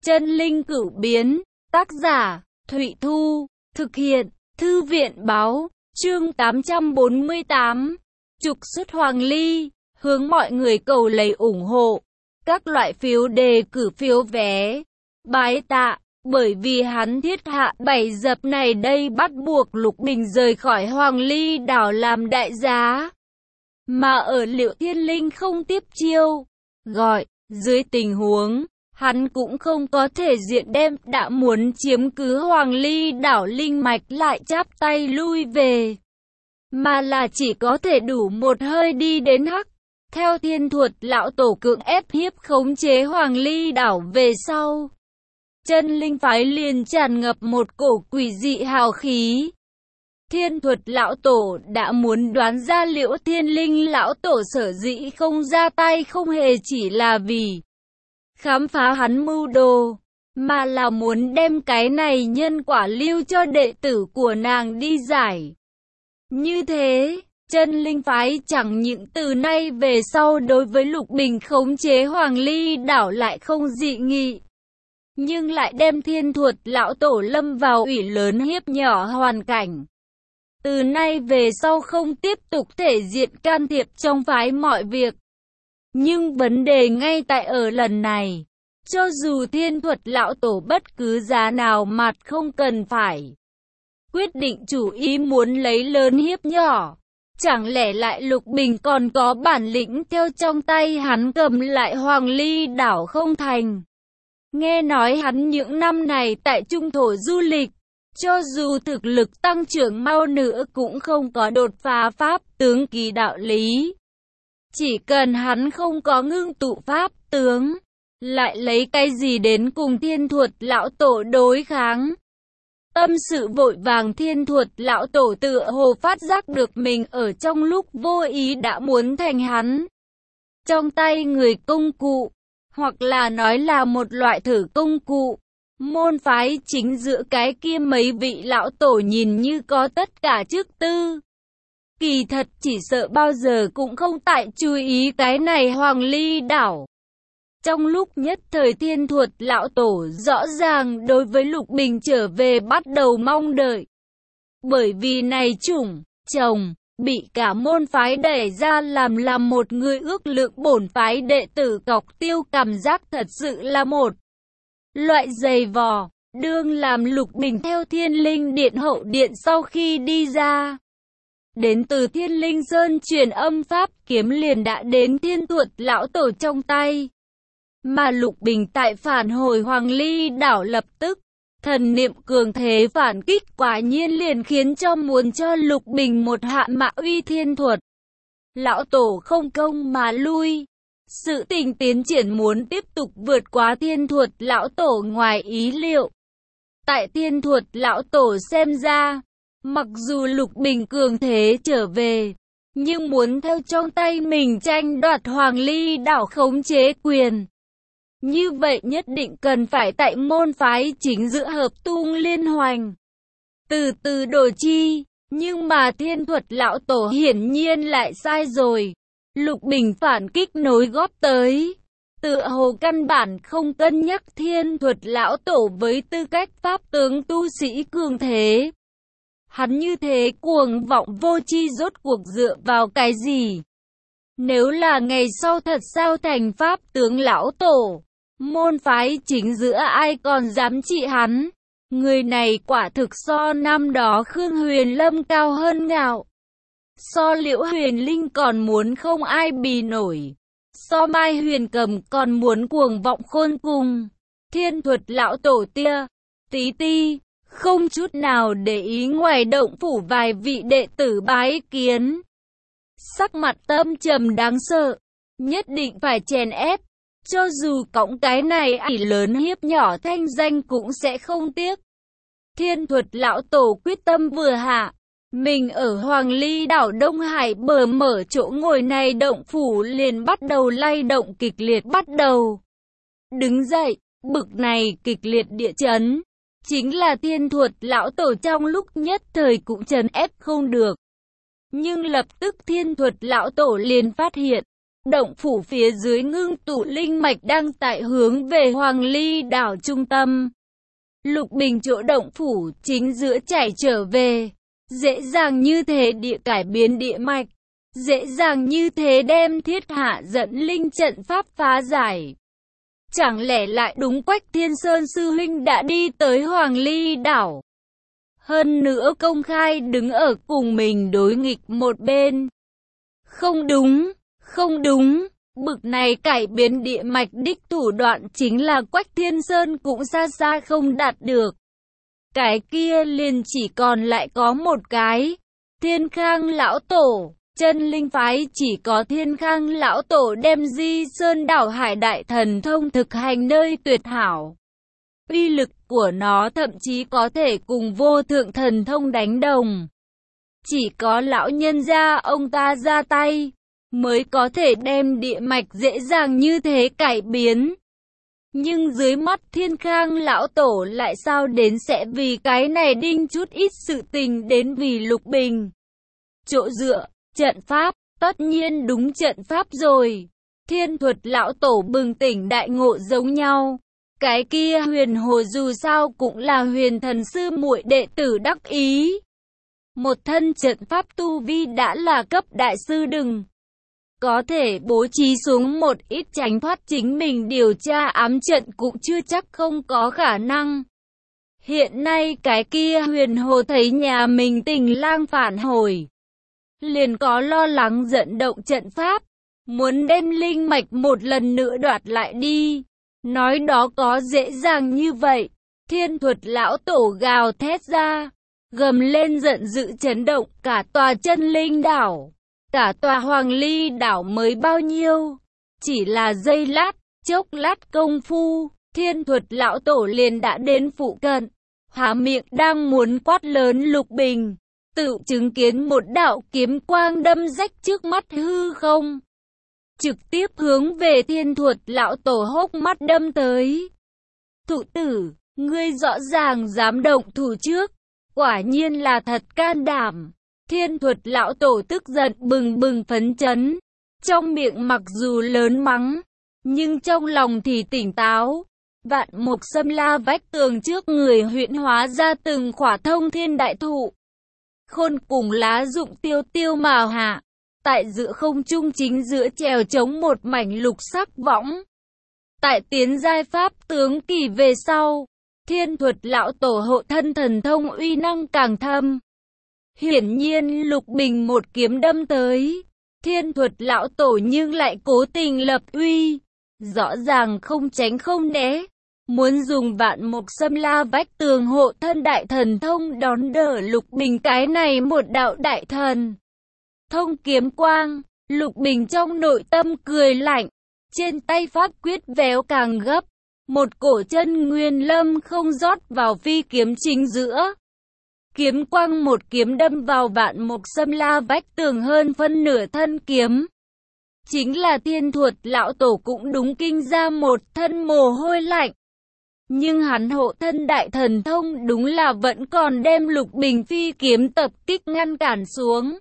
Chân linh cửu biến, tác giả, Thụy Thu, thực hiện, Thư viện báo, chương 848, trục xuất Hoàng Ly, hướng mọi người cầu lấy ủng hộ, các loại phiếu đề cử phiếu vé, bái tạ, bởi vì hắn thiết hạ 7 dập này đây bắt buộc Lục Bình rời khỏi Hoàng Ly đảo làm đại giá. Mà ở Liệu Thiên Linh không tiếp chiêu, gọi, dưới tình huống, hắn cũng không có thể diện đem đã muốn chiếm cứ Hoàng Ly đảo linh mạch lại chắp tay lui về. Mà là chỉ có thể đủ một hơi đi đến Hắc. Theo Thiên Thuật lão tổ cưỡng ép hiếp khống chế Hoàng Ly đảo về sau. Chân linh phái liền tràn ngập một cổ quỷ dị hào khí. Thiên Thuật lão tổ đã muốn đoán ra Liễu Thiên Linh lão tổ sở dĩ không ra tay không hề chỉ là vì khám phá hắn mưu đồ, mà là muốn đem cái này nhân quả lưu cho đệ tử của nàng đi giải. Như thế, chân linh phái chẳng những từ nay về sau đối với Lục Bình khống chế Hoàng Ly đảo lại không dị nghị, nhưng lại đem Thiên Thuật lão tổ lâm vào ủy lớn hiếp nhỏ hoàn cảnh. Từ nay về sau không tiếp tục thể diện can thiệp trong phái mọi việc. Nhưng vấn đề ngay tại ở lần này, cho dù Thiên Thuật lão tổ bất cứ giá nào mặt không cần phải quyết định chủ ý muốn lấy lớn hiếp nhỏ, chẳng lẽ lại Lục Bình còn có bản lĩnh theo trong tay hắn cầm lại Hoàng Ly đảo không thành. Nghe nói hắn những năm này tại trung thổ du lịch, cho dù thực lực tăng trưởng mau nữa cũng không có đột phá pháp tướng kỳ đạo lý. Chỉ cần hắn không có ngưng tụ pháp tướng, lại lấy cái gì đến cùng Thiên Thuật lão tổ đối kháng. Tâm sự vội vàng Thiên Thuật lão tổ tựa hồ phát giác được mình ở trong lúc vô ý đã muốn thành hắn trong tay người công cụ, hoặc là nói là một loại thử công cụ. Môn phái chính giữa cái kia mấy vị lão tổ nhìn như có tất cả chức tư, kỳ thật chỉ sợ bao giờ cũng không tại chú ý cái này Hoàng Ly đảo. Trong lúc nhất thời Thiên Thuật lão tổ rõ ràng đối với Lục Bình trở về bắt đầu mong đợi. Bởi vì này chồng, bị cả môn phái đẩy ra làm một người ước lượng bổn phái đệ tử cọc tiêu, cảm giác thật sự là một loại dày vò. Đương làm Lục Bình theo Thiên Linh Điện hậu điện sau khi đi ra, đến từ Thiên Linh Sơn truyền âm pháp kiếm liền đã đến Thiên Thuật lão tổ trong tay. Mà Lục Bình tại phản hồi Hoàng Ly đảo lập tức, thần niệm cường thế phản kích quả nhiên liền khiến cho muốn cho Lục Bình một hạ mạ uy Thiên Thuật lão tổ không công mà lui. Sự tình tiến triển muốn tiếp tục vượt quá Thiên Thuật lão tổ ngoài ý liệu. Tại Thiên Thuật lão tổ xem ra, mặc dù Lục Bình cường thế trở về, nhưng muốn theo trong tay mình tranh đoạt Hoàng Ly đảo khống chế quyền, như vậy nhất định cần phải tại môn phái chính giữa hợp tung liên hoành, từ từ đồ chi. Nhưng mà Thiên Thuật lão tổ hiển nhiên lại sai rồi. Lục Bình phản kích nối góp tới, tựa hồ căn bản không cân nhắc Thiên Thuật lão tổ với tư cách pháp tướng tu sĩ cường thế. Hắn như thế cuồng vọng vô tri rốt cuộc dựa vào cái gì? Nếu là ngày sau thật sao thành pháp tướng lão tổ, môn phái chính giữa ai còn dám trị hắn? Người này quả thực so năm đó Khương Huyền Lâm cao hơn ngạo, so Liễu Huyền Linh còn muốn không ai bì nổi, so Mai Huyền Cầm còn muốn cuồng vọng khôn cùng. Thiên Thuật lão tổ tí ti, không chút nào để ý ngoài động phủ vài vị đệ tử bái kiến. Sắc mặt tâm trầm đáng sợ, nhất định phải chèn ép, cho dù cõng cái này ỷ lớn hiếp nhỏ thanh danh cũng sẽ không tiếc. Thiên Thuật lão tổ quyết tâm vừa hạ, mình ở Hoàng Ly đảo Đông Hải bờ mở chỗ ngồi này động phủ liền bắt đầu lay động kịch liệt bắt đầu. Đứng dậy, bực này kịch liệt địa chấn, chính là Thiên Thuật lão tổ trong lúc nhất thời cũng trấn ép không được. Nhưng lập tức Thiên Thuật lão tổ liền phát hiện, Động phủ phía dưới ngưng tụ linh mạch đang tại hướng về Hoàng Ly đảo trung tâm. Lục Bình chỗ động phủ chính giữa chảy trở về. Dễ dàng như thế địa cải biến địa mạch. Dễ dàng như thế đem thiết hạ dẫn linh trận pháp phá giải. Chẳng lẽ lại đúng Quách Thiên Sơn sư huynh đã đi tới Hoàng Ly đảo. Hơn nữa công khai đứng ở cùng mình đối nghịch một bên. Không đúng, không đúng. Bực này cải biến địa mạch đích thủ đoạn chính là Quách Thiên Sơn cũng xa xa không đạt được. Cái kia liền chỉ còn lại có một cái. Thiên Khang lão tổ, chân linh phái chỉ có Thiên Khang lão tổ đem Di Sơn đảo hải đại thần thông thực hành nơi tuyệt hảo. Uy lực của nó thậm chí có thể cùng vô thượng thần thông đánh đồng. Chỉ có lão nhân gia ông ta ra tay, mới có thể đem địa mạch dễ dàng như thế cải biến. Nhưng dưới mắt Thiên Khang lão tổ lại sao đến sẽ vì cái này đinh chút ít sự tình đến vì Lục Bình. Chỗ dựa, trận pháp, tất nhiên đúng trận pháp rồi. Thiên Thuật lão tổ bừng tỉnh đại ngộ giống nhau. Cái kia Huyền Hồ dù sao cũng là Huyền Thần sư muội đệ tử đắc ý. Một thân trận pháp tu vi đã là cấp đại sư đừng. Có thể bố trí xuống một ít tránh thoát chính mình điều tra ám trận cũng chưa chắc không có khả năng. Hiện nay cái kia Huyền Hồ thấy nhà mình tình lang phản hồi. Liền có lo lắng dẫn động trận pháp. Muốn đem linh mạch một lần nữa đoạt lại đi. Nói đó có dễ dàng như vậy. Thiên Thuật lão tổ gào thét ra. Gầm lên giận dữ chấn động cả tòa chân linh đảo. Cả tòa Hoàng Ly đảo mới bao nhiêu? Chỉ là giây lát, chốc lát công phu, Thiên Thuật lão tổ liền đã đến phụ cận. Há miệng đang muốn quát lớn Lục Bình. Tự chứng kiến một đạo kiếm quang đâm rách trước mắt hư không. Trực tiếp hướng về Thiên Thuật lão tổ hốc mắt đâm tới. Thụ tử, ngươi rõ ràng dám động thủ trước. Quả nhiên là thật can đảm. Thiên Thuật lão tổ tức giận bừng bừng phấn chấn. Trong miệng mặc dù lớn mắng, nhưng trong lòng thì tỉnh táo. Vạn Mộc Sâm La vách tường trước người huyễn hóa ra từng khỏa thông thiên đại thụ. Khôn cùng lá dụng tiêu tiêu màu hạ. Tại giữa không trung chính giữa chèo chống một mảnh lục sắc võng. Tại tiến giai pháp tướng kỳ về sau, Thiên Thuật lão tổ hộ thân thần thông uy năng càng thâm. Hiển nhiên Lục Bình một kiếm đâm tới. Thiên Thuật lão tổ nhưng lại cố tình lập uy. Rõ ràng không tránh không né. Muốn dùng Vạn Mộc Sâm La vách tường hộ thân đại thần thông đón đỡ Lục Bình cái này một đạo đại thần. Thông kiếm quang, Lục Bình trong nội tâm cười lạnh. Trên tay pháp quyết véo càng gấp. Một cổ chân nguyên lâm không rót vào phi kiếm chính giữa. Kiếm quang một kiếm đâm vào Vạn Mộc Sâm La vách tường hơn phân nửa thân kiếm. Chính là Thiên Thuật lão tổ cũng đúng kinh ra một thân mồ hôi lạnh. Nhưng hắn hộ thân đại thần thông đúng là vẫn còn đem Lục Bình phi kiếm tập kích ngăn cản xuống.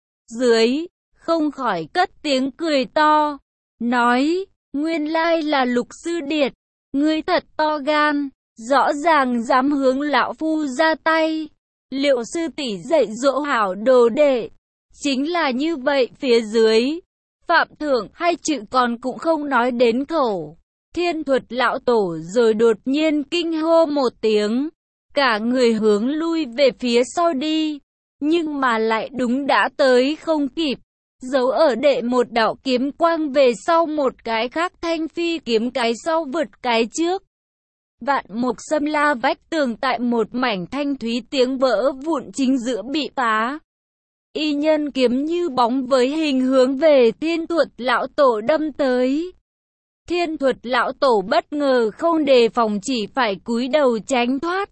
Dưới, không khỏi cất tiếng cười to. Nói, nguyên lai là Lục sư điệt. Ngươi thật to gan, rõ ràng dám hướng lão phu ra tay. Liệu sư tỷ dạy dỗ hảo đồ đệ? Chính là như vậy phía dưới. Phạm thưởng hai chữ còn cũng không nói đến khẩu. Thiên Thuật lão tổ rồi đột nhiên kinh hô một tiếng. Cả người hướng lui về phía sau đi. Nhưng mà lại đúng đã tới không kịp. Giấu ở đệ một đạo kiếm quang về sau một cái khác thanh phi kiếm cái sau vượt cái trước. Vạn Mộc Sâm La vách tường tại một mảnh thanh thúy tiếng vỡ vụn chính giữa bị phá. Y nhân kiếm như bóng với hình hướng về Thiên Thuật lão tổ đâm tới. Thiên Thuật lão tổ bất ngờ không đề phòng chỉ phải cúi đầu tránh thoát.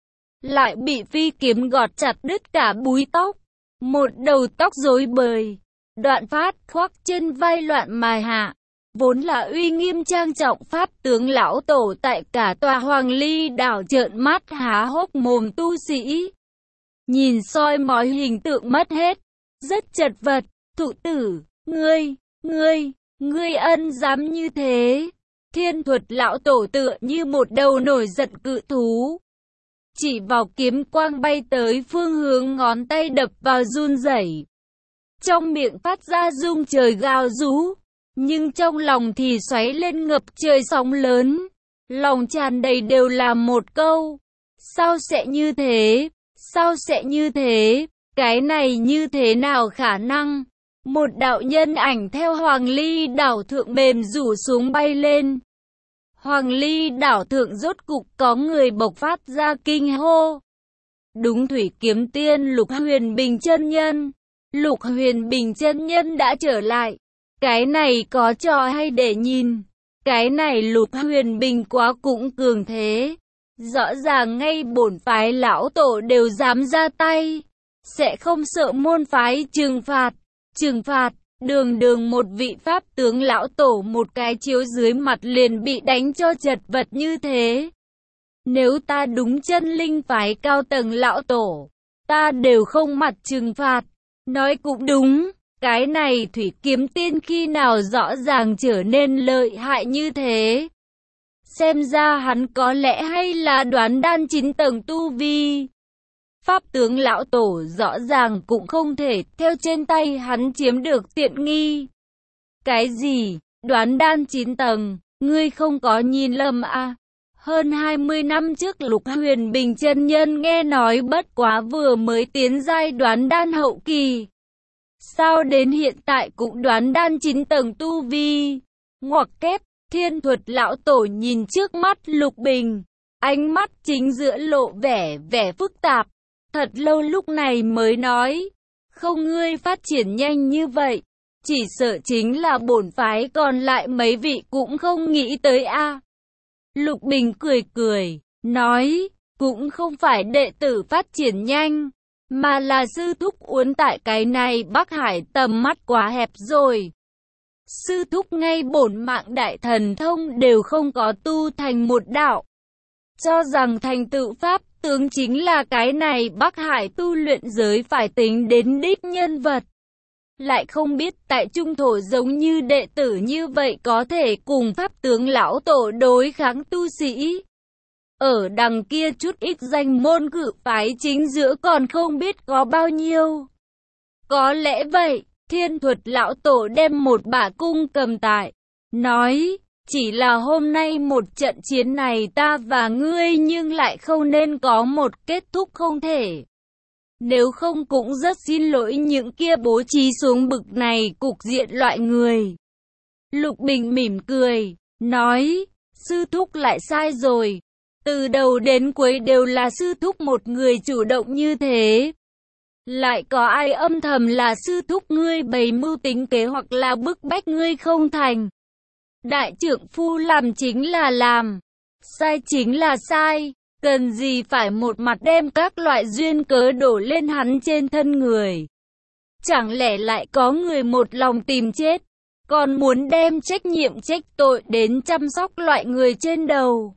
Lại bị phi kiếm gọt chặt đứt cả búi tóc. Một đầu tóc rối bời. Đoạn phát khoác chân vai loạn mài hạ. Vốn là uy nghiêm trang trọng pháp tướng lão tổ tại cả tòa Hoàng Ly đảo trợn mắt há hốc mồm tu sĩ. Nhìn soi mói hình tượng mất hết. Rất chật vật. Thụ tử, ngươi, Ngươi ân dám như thế? Thiên Thuật lão tổ tựa như một đầu nổi giận cự thú. Chỉ vào kiếm quang bay tới phương hướng ngón tay đập vào run rẩy. Trong miệng phát ra rung trời gào rú, nhưng trong lòng thì xoáy lên ngập trời sóng lớn. Lòng tràn đầy đều là một câu. Sao sẽ như thế? Sao sẽ như thế? Cái này như thế nào khả năng? Một đạo nhân ảnh theo Hoàng Ly đảo thượng mềm rủ xuống bay lên. Hoàng Ly đảo thượng rốt cục có người bộc phát ra kinh hô. Đúng, Thủy Kiếm Tiên Lục Huyền Bình chân nhân. Lục Huyền Bình chân nhân đã trở lại. Cái này có trò hay để nhìn. Cái này Lục Huyền Bình quá cũng cường thế. Rõ ràng ngay bổn phái lão tổ đều dám ra tay. Sẽ không sợ môn phái trừng phạt. Trừng phạt, đường đường một vị pháp tướng lão tổ một cái chiếu dưới mặt liền bị đánh cho chật vật như thế. Nếu ta đúng chân linh phái cao tầng lão tổ, ta đều không mặt trừng phạt. Nói cũng đúng, cái này Thủy Kiếm Tiên khi nào rõ ràng trở nên lợi hại như thế. Xem ra hắn có lẽ hay là đoán đan 9 tầng tu vi. Pháp tướng lão tổ rõ ràng cũng không thể theo trên tay hắn chiếm được tiện nghi. Cái gì? Đoán đan 9 tầng, ngươi không có nhìn lầm à? Hơn 20 năm trước Lục Huyền Bình chân nhân nghe nói bất quá vừa mới tiến giai đoán đan hậu kỳ. Sao đến hiện tại cũng đoán đan 9 tầng tu vi? Ngoặc kép, Thiên Thuật lão tổ nhìn trước mắt Lục Bình, ánh mắt chính giữa lộ vẻ phức tạp. Thật lâu lúc này mới nói, không, ngươi phát triển nhanh như vậy, chỉ sợ chính là bổn phái còn lại mấy vị cũng không nghĩ tới a. Lục Bình cười, nói, cũng không phải đệ tử phát triển nhanh, mà là sư thúc uốn tại cái này Bắc Hải tầm mắt quá hẹp rồi. Sư thúc ngay bổn mạng đại thần thông đều không có tu thành một đạo. Cho rằng thành tựu pháp tướng chính là cái này Bắc Hải tu luyện giới phải tính đến đích nhân vật. Lại không biết tại trung thổ giống như đệ tử như vậy có thể cùng pháp tướng lão tổ đối kháng tu sĩ. Ở đằng kia chút ít danh môn cự phái chính giữa còn không biết có bao nhiêu. Có lẽ vậy, Thiên Thuật lão tổ đem một bả cung cầm tại, nói, chỉ là hôm nay một trận chiến này ta và ngươi nhưng lại không nên có một kết thúc không thể. Nếu không cũng rất xin lỗi những kia bố trí xuống bực này cục diện loại người. Lục Bình mỉm cười, nói, sư thúc lại sai rồi. Từ đầu đến cuối đều là sư thúc một người chủ động như thế. Lại có ai âm thầm là sư thúc ngươi bày mưu tính kế hoặc là bức bách ngươi không thành. Đại trưởng phu làm chính là làm, sai chính là sai, cần gì phải một mặt đem các loại duyên cớ đổ lên hắn trên thân người. Chẳng lẽ lại có người một lòng tìm chết, còn muốn đem trách nhiệm trách tội đến chăm sóc loại người trên đầu.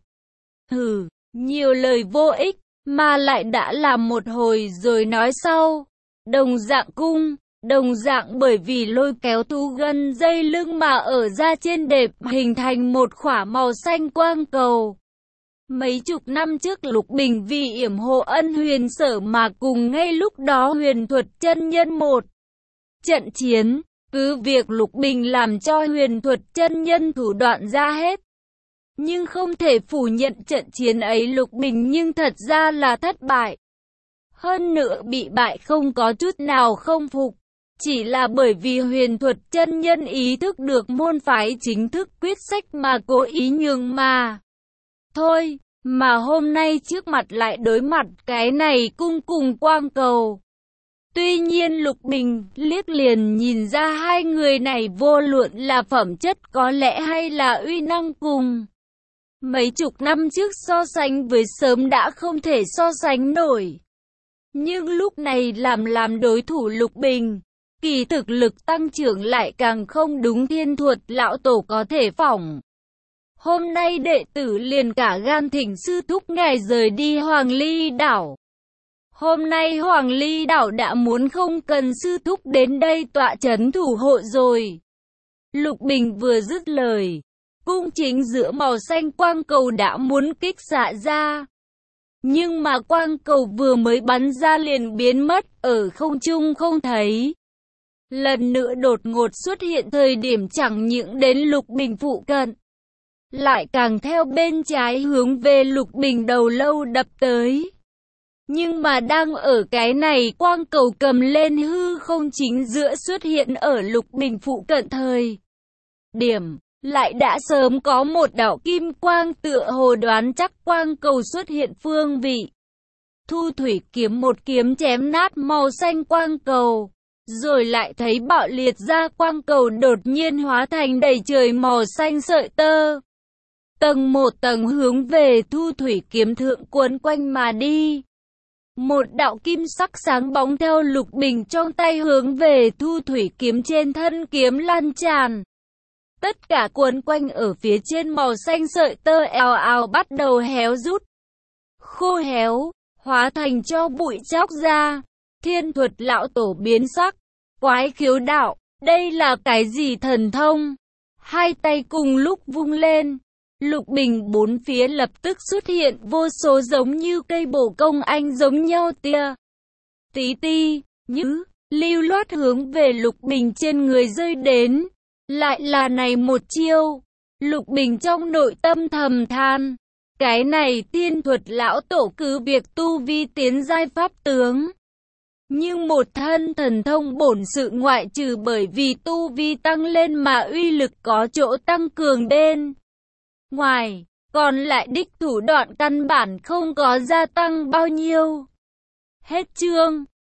Hừ, nhiều lời vô ích, mà lại đã làm một hồi rồi nói sau. Đồng dạng cung, đồng dạng bởi vì lôi kéo thu gân dây lưng mà ở ra trên đệp hình thành một khỏa màu xanh quang cầu. Mấy chục năm trước Lục Bình vì yểm hộ Ân Huyền Sở mà cùng ngay lúc đó Huyền Thuật chân nhân một trận chiến, cứ việc Lục Bình làm cho Huyền Thuật chân nhân thủ đoạn ra hết. Nhưng không thể phủ nhận trận chiến ấy Lục Bình nhưng thật ra là thất bại. Hơn nữa bị bại không có chút nào không phục. Chỉ là bởi vì Huyền Thuật chân nhân ý thức được môn phái chính thức quyết sách mà cố ý nhường mà. Thôi, mà hôm nay trước mặt lại đối mặt cái này cung cùng quang cầu. Tuy nhiên Lục Bình liếc liền nhìn ra hai người này vô luận là phẩm chất có lẽ hay là uy năng cùng. Mấy chục năm trước so sánh với sớm đã không thể so sánh nổi. Nhưng lúc này làm đối thủ Lục Bình, kỳ thực lực tăng trưởng lại càng không đúng Thiên Thuật lão tổ có thể phỏng. Hôm nay đệ tử liền cả gan thỉnh sư thúc ngài rời đi Hoàng Ly đảo. Hôm nay Hoàng Ly đảo đã muốn không cần sư thúc đến đây tọa trấn thủ hộ rồi. Lục Bình vừa dứt lời, cung chính giữa màu xanh quang cầu đã muốn kích xạ ra. Nhưng mà quang cầu vừa mới bắn ra liền biến mất ở không trung không thấy. Lần nữa đột ngột xuất hiện thời điểm chẳng những đến Lục Bình phụ cận, lại càng theo bên trái hướng về Lục Bình đầu lâu đập tới. Nhưng mà đang ở cái này quang cầu cầm lên hư không chính giữa xuất hiện ở Lục Bình phụ cận thời điểm, lại đã sớm có một đạo kim quang tựa hồ đoán chắc quang cầu xuất hiện phương vị. Thu thủy kiếm một kiếm chém nát màu xanh quang cầu, rồi lại thấy bạo liệt ra quang cầu đột nhiên hóa thành đầy trời màu xanh sợi tơ. Tầng một tầng hướng về thu thủy kiếm thượng cuốn quanh mà đi. Một đạo kim sắc sáng bóng theo Lục Bình trong tay hướng về thu thủy kiếm trên thân kiếm lan tràn. Tất cả cuốn quanh ở phía trên màu xanh sợi tơ ào ào bắt đầu héo rút, khô héo, hóa thành cho bụi chóc ra. Thiên thuật lão tổ biến sắc, quái khiếu đạo, đây là cái gì thần thông? Hai tay cùng lúc vung lên, Lục Bình bốn phía lập tức xuất hiện vô số giống như cây bổ công anh giống nhau tia tí ti, như lưu loát hướng về Lục Bình trên người rơi đến. Lại là này một chiêu, Lục Bình trong nội tâm thầm than, cái này thiên thuật lão tổ cứ việc tu vi tiến giai pháp tướng. Nhưng một thân thần thông bổn sự ngoại trừ bởi vì tu vi tăng lên mà uy lực có chỗ tăng cường đến ngoài, còn lại đích thủ đoạn căn bản không có gia tăng bao nhiêu. Hết chương.